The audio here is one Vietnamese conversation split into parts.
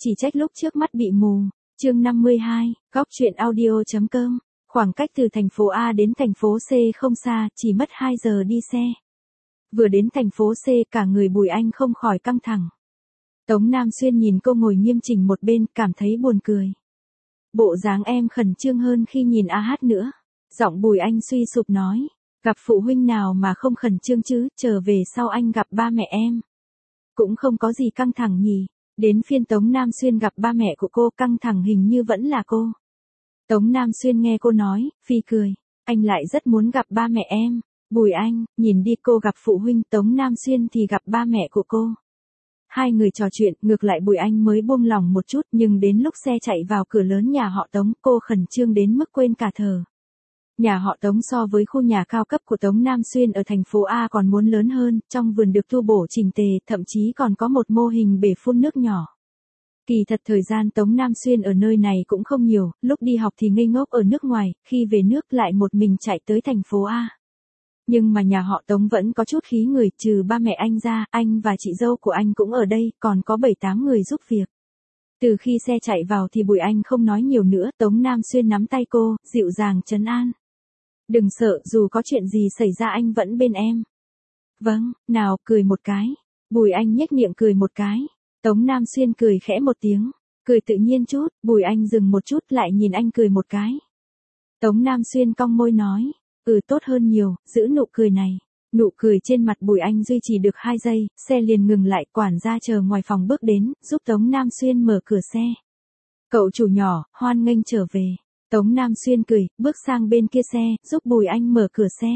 Chỉ trách lúc trước mắt bị mù. Chương 52, góc truyện audio.com. Khoảng cách từ thành phố A đến thành phố C không xa, chỉ mất 2 giờ đi xe. Vừa đến thành phố C, cả người Bùi Anh không khỏi căng thẳng. Tống Nam Xuyên nhìn cô ngồi nghiêm chỉnh một bên, cảm thấy buồn cười. Bộ dáng em khẩn trương hơn khi nhìn AH nữa. Giọng Bùi Anh suy sụp nói, gặp phụ huynh nào mà không khẩn trương chứ, trở về sau anh gặp ba mẹ em. Cũng không có gì căng thẳng nhỉ. Đến phiên Tống Nam Xuyên gặp ba mẹ của cô, căng thẳng hình như vẫn là cô. Tống Nam Xuyên nghe cô nói, phì cười, anh lại rất muốn gặp ba mẹ em. Bùi Anh, nhìn đi, cô gặp phụ huynh, Tống Nam Xuyên thì gặp ba mẹ của cô. Hai người trò chuyện, ngược lại Bùi Anh mới buông lòng một chút, nhưng đến lúc xe chạy vào cửa lớn nhà họ Tống, cô khẩn trương đến mức quên cả thở. Nhà họ Tống so với khu nhà cao cấp của Tống Nam Xuyên ở thành phố A còn muốn lớn hơn, trong vườn được tu bổ chỉnh tề, thậm chí còn có một mô hình bể phun nước nhỏ. Kỳ thật thời gian Tống Nam Xuyên ở nơi này cũng không nhiều, lúc đi học thì ngây ngốc ở nước ngoài, khi về nước lại một mình chạy tới thành phố A. Nhưng mà nhà họ Tống vẫn có chút khí người, trừ ba mẹ anh ra, anh và chị dâu của anh cũng ở đây, còn có 7-8 người giúp việc. Từ khi xe chạy vào thì Bùi Anh không nói nhiều nữa, Tống Nam Xuyên nắm tay cô, dịu dàng trấn an. Đừng sợ, dù có chuyện gì xảy ra anh vẫn bên em. Vâng, nào, cười một cái. Bùi Anh nhếch miệng cười một cái. Tống Nam Xuyên cười khẽ một tiếng. Cười tự nhiên chút, Bùi Anh dừng một chút lại nhìn anh cười một cái. Tống Nam Xuyên cong môi nói. Tốt hơn nhiều, giữ nụ cười này. Nụ cười trên mặt Bùi Anh duy trì được 2 giây, xe liền ngừng lại, quản gia chờ ngoài phòng bước đến, giúp Tống Nam Xuyên mở cửa xe. Cậu chủ nhỏ, hoan nghênh trở về. Tống Nam Xuyên cười, bước sang bên kia xe, giúp Bùi Anh mở cửa xe.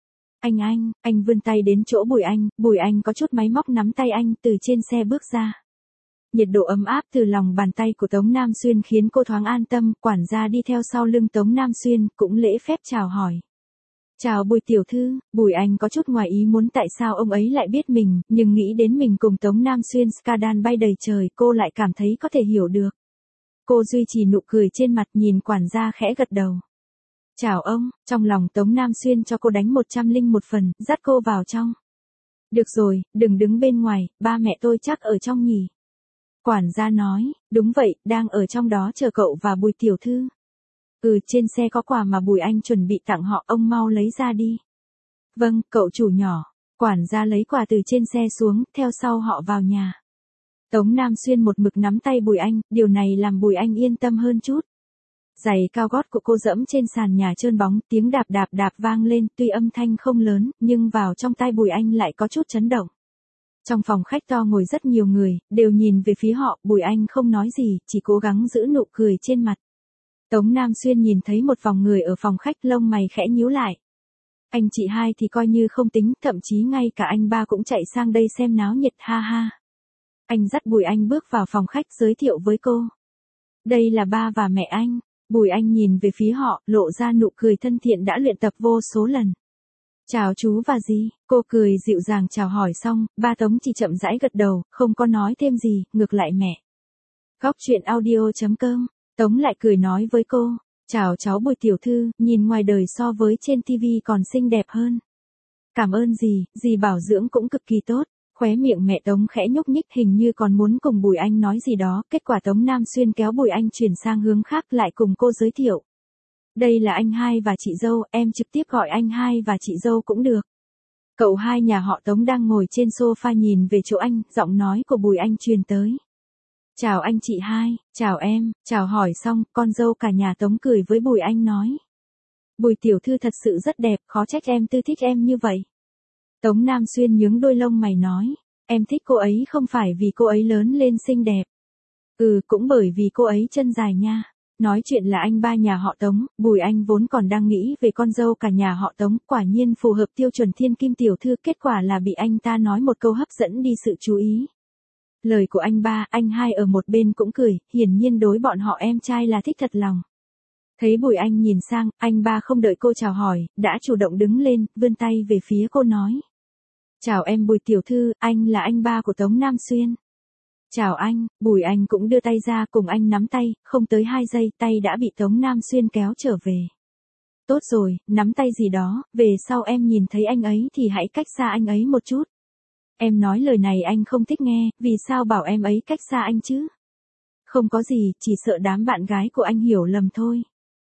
Anh vươn tay đến chỗ Bùi Anh có chút máy móc nắm tay anh từ trên xe bước ra. Nhiệt độ ấm áp từ lòng bàn tay của Tống Nam Xuyên khiến cô thoáng an tâm, quản gia đi theo sau lưng Tống Nam Xuyên, cũng lễ phép chào hỏi. Chào Bùi tiểu thư, Bùi Anh có chút ngoài ý muốn tại sao ông ấy lại biết mình, nhưng nghĩ đến mình cùng Tống Nam Xuyên scandal bay đầy trời, cô lại cảm thấy có thể hiểu được. Cô duy trì nụ cười trên mặt, nhìn quản gia khẽ gật đầu. Chào ông, trong lòng Tống Nam Xuyên cho cô đánh 101 phần, dắt cô vào trong. Được rồi, đừng đứng bên ngoài, ba mẹ tôi chắc ở trong nhỉ. Quản gia nói, đúng vậy, đang ở trong đó chờ cậu và Bùi tiểu thư. Trên xe có quà mà Bùi Anh chuẩn bị tặng họ, ông mau lấy ra đi. Vâng, cậu chủ nhỏ. Quản gia lấy quà từ trên xe xuống, theo sau họ vào nhà. Tống Nam Xuyên một mực nắm tay Bùi Anh, điều này làm Bùi Anh yên tâm hơn chút. Giày cao gót của cô dẫm trên sàn nhà trơn bóng, tiếng đạp đạp đạp vang lên, tuy âm thanh không lớn, nhưng vào trong tai Bùi Anh lại có chút chấn động. Trong phòng khách to ngồi rất nhiều người, đều nhìn về phía họ, Bùi Anh không nói gì, chỉ cố gắng giữ nụ cười trên mặt. Tống Nam Xuyên nhìn thấy một vòng người ở phòng khách, lông mày khẽ nhíu lại. Anh chị hai thì coi như không tính, thậm chí ngay cả anh ba cũng chạy sang đây xem náo nhiệt, ha ha. Anh dắt Bùi Anh bước vào phòng khách, giới thiệu với cô. Đây là ba và mẹ anh. Bùi Anh nhìn về phía họ, lộ ra nụ cười thân thiện đã luyện tập vô số lần. Chào chú và dì, cô cười dịu dàng chào hỏi xong, ba Tống chỉ chậm rãi gật đầu, không có nói thêm gì, ngược lại mẹ. Góc truyện audio.com, Tống lại cười nói với cô. Chào cháu Bùi tiểu thư, nhìn ngoài đời so với trên TV còn xinh đẹp hơn. Cảm ơn dì bảo dưỡng cũng cực kỳ tốt. Khóe miệng mẹ Tống khẽ nhúc nhích, hình như còn muốn cùng Bùi Anh nói gì đó, kết quả Tống Nam Xuyên kéo Bùi Anh chuyển sang hướng khác, lại cùng cô giới thiệu. Đây là anh hai và chị dâu, em trực tiếp gọi anh hai và chị dâu cũng được. Cậu hai nhà họ Tống đang ngồi trên sofa nhìn về chỗ anh, giọng nói của Bùi Anh truyền tới. Chào anh chị hai, chào em, chào hỏi xong, con dâu cả nhà Tống cười với Bùi Anh nói. Bùi tiểu thư thật sự rất đẹp, khó trách em tư thích em như vậy. Tống Nam Xuyên nhướng đôi lông mày nói, em thích cô ấy không phải vì cô ấy lớn lên xinh đẹp. Cũng bởi vì cô ấy chân dài nha. Nói chuyện là anh ba nhà họ Tống, Bùi Anh vốn còn đang nghĩ về con dâu cả nhà họ Tống, quả nhiên phù hợp tiêu chuẩn thiên kim tiểu thư, kết quả là bị anh ta nói một câu hấp dẫn đi sự chú ý. Lời của anh ba, anh hai ở một bên cũng cười, hiển nhiên đối bọn họ em trai là thích thật lòng. Thấy Bùi Anh nhìn sang, anh ba không đợi cô chào hỏi, đã chủ động đứng lên, vươn tay về phía cô nói. Chào em Bùi tiểu thư, anh là anh ba của Tống Nam Xuyên. Chào anh, Bùi Anh cũng đưa tay ra cùng anh nắm tay, không tới 2 giây, tay đã bị Tống Nam Xuyên kéo trở về. Tốt rồi, nắm tay gì đó, về sau em nhìn thấy anh ấy thì hãy cách xa anh ấy một chút. Em nói lời này anh không thích nghe, vì sao bảo em ấy cách xa anh chứ? Không có gì, chỉ sợ đám bạn gái của anh hiểu lầm thôi.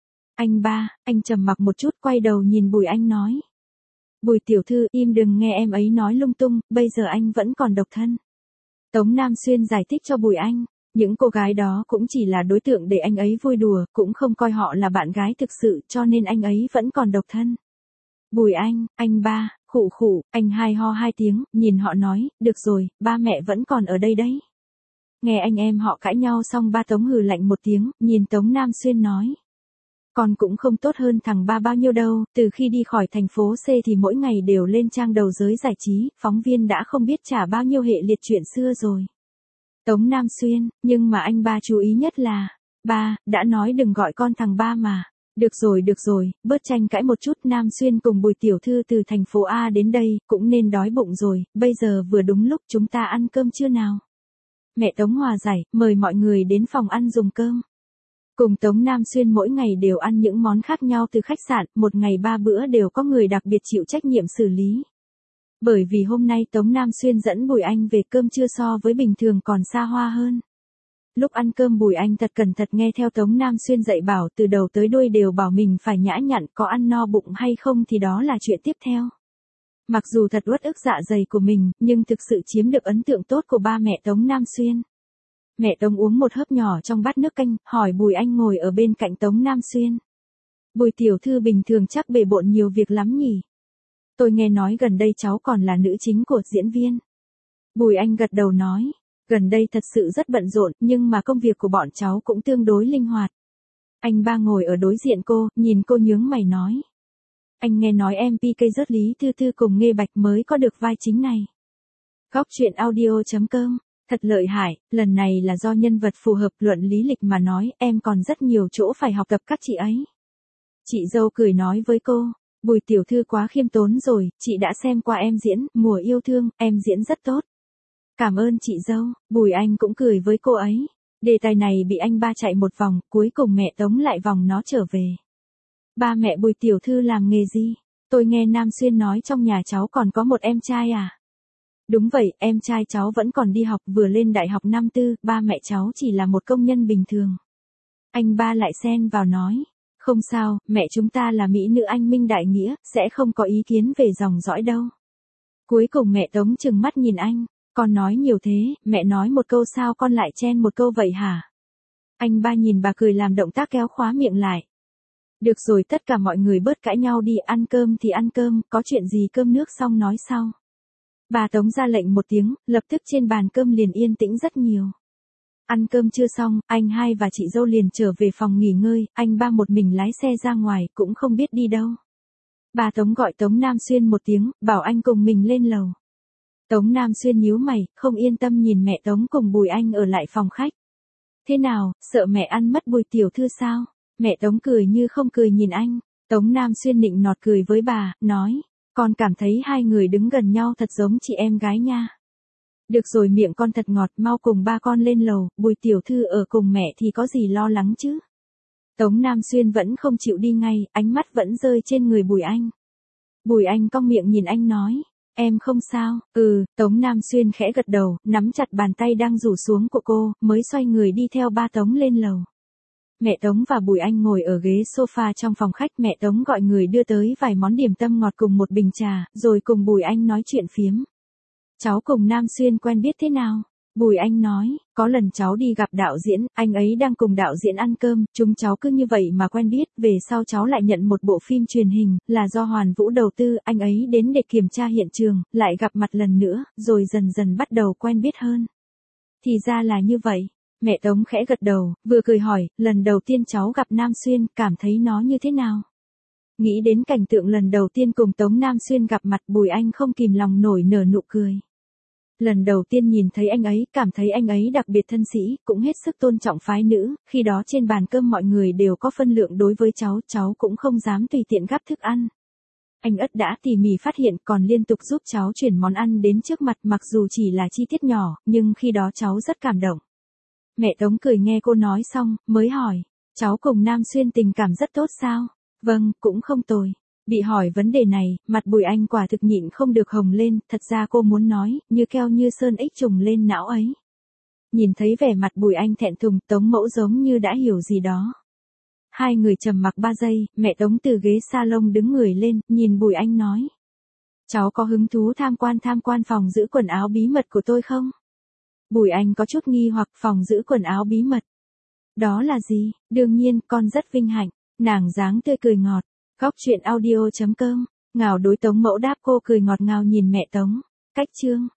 Anh ba, anh trầm mặc một chút quay đầu nhìn Bùi Anh nói. Bùi tiểu thư im đừng nghe em ấy nói lung tung, bây giờ anh vẫn còn độc thân. Tống Nam Xuyên giải thích cho Bùi Anh, những cô gái đó cũng chỉ là đối tượng để anh ấy vui đùa, cũng không coi họ là bạn gái thực sự cho nên anh ấy vẫn còn độc thân. Bùi anh ba, khụ khụ, anh hai ho hai tiếng, nhìn họ nói, được rồi, ba mẹ vẫn còn ở đây đấy. Nghe anh em họ cãi nhau xong ba Tống hừ lạnh một tiếng, nhìn Tống Nam Xuyên nói. Con cũng không tốt hơn thằng ba bao nhiêu đâu, từ khi đi khỏi thành phố C thì mỗi ngày đều lên trang đầu giới giải trí, phóng viên đã không biết trả bao nhiêu hệ liệt chuyện xưa rồi. Tống Nam Xuyên, nhưng mà anh ba chú ý nhất là, ba, đã nói đừng gọi con thằng ba mà. Được rồi, bớt tranh cãi một chút. Nam Xuyên cùng Bùi tiểu thư từ thành phố A đến đây, cũng nên đói bụng rồi, bây giờ vừa đúng lúc chúng ta ăn cơm trưa nào. Mẹ Tống hòa giải, mời mọi người đến phòng ăn dùng cơm. Cùng Tống Nam Xuyên mỗi ngày đều ăn những món khác nhau từ khách sạn, một ngày 3 bữa đều có người đặc biệt chịu trách nhiệm xử lý. Bởi vì hôm nay Tống Nam Xuyên dẫn Bùi Anh về cơm trưa so với bình thường còn xa hoa hơn. Lúc ăn cơm Bùi Anh thật cẩn thận nghe theo Tống Nam Xuyên dạy bảo, từ đầu tới đuôi đều bảo mình phải nhã nhặn, có ăn no bụng hay không thì đó là chuyện tiếp theo. Mặc dù thật uất ức dạ dày của mình, nhưng thực sự chiếm được ấn tượng tốt của ba mẹ Tống Nam Xuyên. Mẹ Tống uống một hớp nhỏ trong bát nước canh, hỏi Bùi Anh ngồi ở bên cạnh Tống Nam Xuyên. Bùi tiểu thư bình thường chắc bề bộn nhiều việc lắm nhỉ? Tôi nghe nói gần đây cháu còn là nữ chính của diễn viên. Bùi Anh gật đầu nói, gần đây thật sự rất bận rộn, nhưng mà công việc của bọn cháu cũng tương đối linh hoạt. Anh ba ngồi ở đối diện cô, nhìn cô nhướng mày nói. Anh nghe nói em PK rớt Lý Thư Thư cùng Nghê Bạch mới có được vai chính này. Góc truyện audio.com. Thật lợi hại, lần này là do nhân vật phù hợp, luận lý lịch mà nói, em còn rất nhiều chỗ phải học tập các chị ấy. Chị dâu cười nói với cô, Bùi tiểu thư quá khiêm tốn rồi, chị đã xem qua em diễn, Mùa Yêu Thương, em diễn rất tốt. Cảm ơn chị dâu. Bùi Anh cũng cười với cô ấy. Đề tài này bị anh ba chạy một vòng, cuối cùng mẹ Tống lại vòng nó trở về. Ba mẹ Bùi tiểu thư làm nghề gì? Tôi nghe Nam Xuyên nói trong nhà cháu còn có một em trai à? Đúng vậy, em trai cháu vẫn còn đi học, vừa lên đại học năm tư, ba mẹ cháu chỉ là một công nhân bình thường. Anh ba lại xen vào nói, không sao, mẹ chúng ta là mỹ nữ anh minh đại nghĩa, sẽ không có ý kiến về dòng dõi đâu. Cuối cùng mẹ Tống trừng mắt nhìn anh, con nói nhiều thế, mẹ nói một câu sao con lại chen một câu vậy hả? Anh ba nhìn bà cười làm động tác kéo khóa miệng lại. Được rồi, tất cả mọi người bớt cãi nhau đi, ăn cơm thì ăn cơm, có chuyện gì cơm nước xong nói sau. Bà Tống ra lệnh một tiếng, lập tức trên bàn cơm liền yên tĩnh rất nhiều. Ăn cơm chưa xong, anh hai và chị dâu liền trở về phòng nghỉ ngơi, anh ba một mình lái xe ra ngoài, cũng không biết đi đâu. Bà Tống gọi Tống Nam Xuyên một tiếng, bảo anh cùng mình lên lầu. Tống Nam Xuyên nhíu mày, không yên tâm nhìn mẹ Tống cùng Bùi Anh ở lại phòng khách. Thế nào, sợ mẹ ăn mất Bùi tiểu thư sao? Mẹ Tống cười như không cười nhìn anh. Tống Nam Xuyên nịnh nọt cười với bà, nói. Con cảm thấy hai người đứng gần nhau thật giống chị em gái nha. Được rồi, miệng con thật ngọt, mau cùng ba con lên lầu, Bùi tiểu thư ở cùng mẹ thì có gì lo lắng chứ. Tống Nam Xuyên vẫn không chịu đi ngay, ánh mắt vẫn rơi trên người Bùi Anh. Bùi Anh cong miệng nhìn anh nói, em không sao. Tống Nam Xuyên khẽ gật đầu, nắm chặt bàn tay đang rủ xuống của cô, mới xoay người đi theo ba Tống lên lầu. Mẹ Tống và Bùi Anh ngồi ở ghế sofa trong phòng khách, mẹ Tống gọi người đưa tới vài món điểm tâm ngọt cùng một bình trà, rồi cùng Bùi Anh nói chuyện phiếm. Cháu cùng Nam Xuyên quen biết thế nào? Bùi Anh nói, có lần cháu đi gặp đạo diễn, anh ấy đang cùng đạo diễn ăn cơm, chúng cháu cứ như vậy mà quen biết, về sau cháu lại nhận một bộ phim truyền hình, là do Hoàn Vũ đầu tư, anh ấy đến để kiểm tra hiện trường, lại gặp mặt lần nữa, rồi dần dần bắt đầu quen biết hơn. Thì ra là như vậy. Mẹ Tống khẽ gật đầu, vừa cười hỏi, lần đầu tiên cháu gặp Nam Xuyên, cảm thấy nó như thế nào? Nghĩ đến cảnh tượng lần đầu tiên cùng Tống Nam Xuyên gặp mặt, Bùi Anh không kìm lòng nổi nở nụ cười. Lần đầu tiên nhìn thấy anh ấy, cảm thấy anh ấy đặc biệt thân sĩ, cũng hết sức tôn trọng phái nữ, khi đó trên bàn cơm mọi người đều có phân lượng đối với cháu cũng không dám tùy tiện gắp thức ăn. Anh ất đã tỉ mỉ phát hiện, còn liên tục giúp cháu chuyển món ăn đến trước mặt, mặc dù chỉ là chi tiết nhỏ, nhưng khi đó cháu rất cảm động. Mẹ Tống cười nghe cô nói xong, mới hỏi, cháu cùng Nam Xuyên tình cảm rất tốt sao? Vâng, cũng không tồi. Bị hỏi vấn đề này, mặt Bùi Anh quả thực nhịn không được hồng lên, thật ra cô muốn nói, như keo như sơn ích trùng lên não ấy. Nhìn thấy vẻ mặt Bùi Anh thẹn thùng, Tống Mẫu giống như đã hiểu gì đó. Hai người trầm mặc 3 giây, mẹ Tống từ ghế salon đứng người lên, nhìn Bùi Anh nói. Cháu có hứng thú tham quan phòng giữ quần áo bí mật của tôi không? Bùi Anh có chút nghi hoặc phòng giữ quần áo bí mật. Đó là gì? Đương nhiên, con rất vinh hạnh. Nàng dáng tươi cười ngọt. Góc chuyện audio.com. Ngào đối Tống Mẫu đáp cô cười ngọt ngào nhìn mẹ Tống. Cách chương.